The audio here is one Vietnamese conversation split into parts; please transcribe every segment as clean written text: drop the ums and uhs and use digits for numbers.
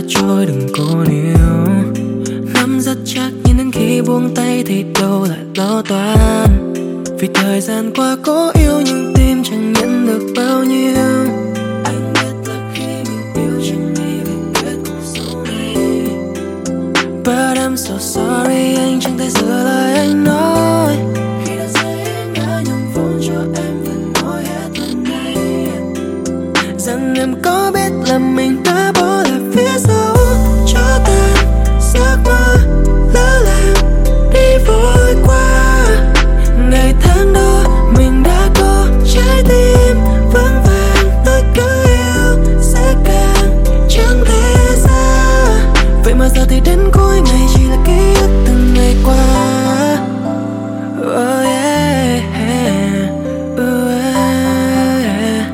trôi đừng cố níu. Nắm rất chắc nhưng đến khi buông tay thì đâu lại lo toan. Vì thời gian qua cố yêu nhưng tim chẳng nhận được bao nhiêu. Anh biết là khi mình yêu chẳng nghĩ về kết cục sau này. But I'm so sorry, anh chẳng thể sửa lời anh nói. Khi đã say anh đã nhầm phone cho em và nói hết lần này rằng em có biết là mình đã bỏ lại phía sau cho tan giấc mơ lỡ làng đi vội qua. Ngày tháng đó mình đã có trái tim vững vàng, tôi cứ yêu sẽ càng chẳng thể xa. Vậy mà giờ thì đến cuối ngày chỉ là ký ức từng ngày qua. Oh yeah, oh yeah.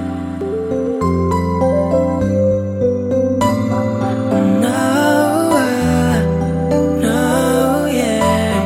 No, no, yeah.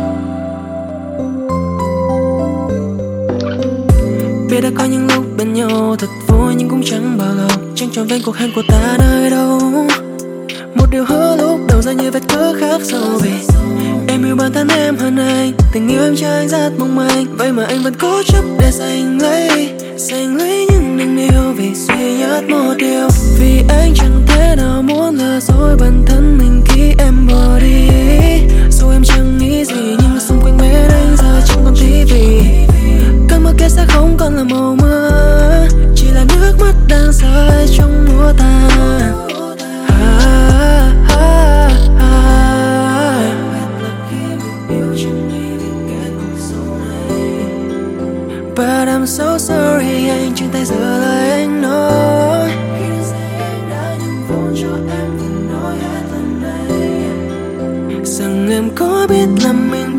Biết đã có những lúc bên nhau thật vui nhưng cũng chẳng bao lâu, chẳng trọn vẹn cuộc hẹn của ta nơi đâu. Một điều hứa lúc đầu ra như vết cớ khác sâu vì em yêu bản thân em hơn anh. Tình yêu em cho anh rất mong manh, vậy mà anh vẫn cố chấp để giành lấy những niềm yêu vì duy nhất một điều. Vì anh chẳng thể nào muốn lừa dối bản thân mình khi em bỏ đi. Dù em chẳng nghĩ gì nhưng xung quanh bên anh giờ chẳng còn tivi. Cơn mưa kia sẽ không còn là màu mưa, chỉ là nước mắt đang rơi trong mùa tàn. But I'm so sorry, anh chẳng thể sửa lời anh nói. Khi đã say anh đã nhầm phone cho em và nói hết lần này rằng em có biết là mình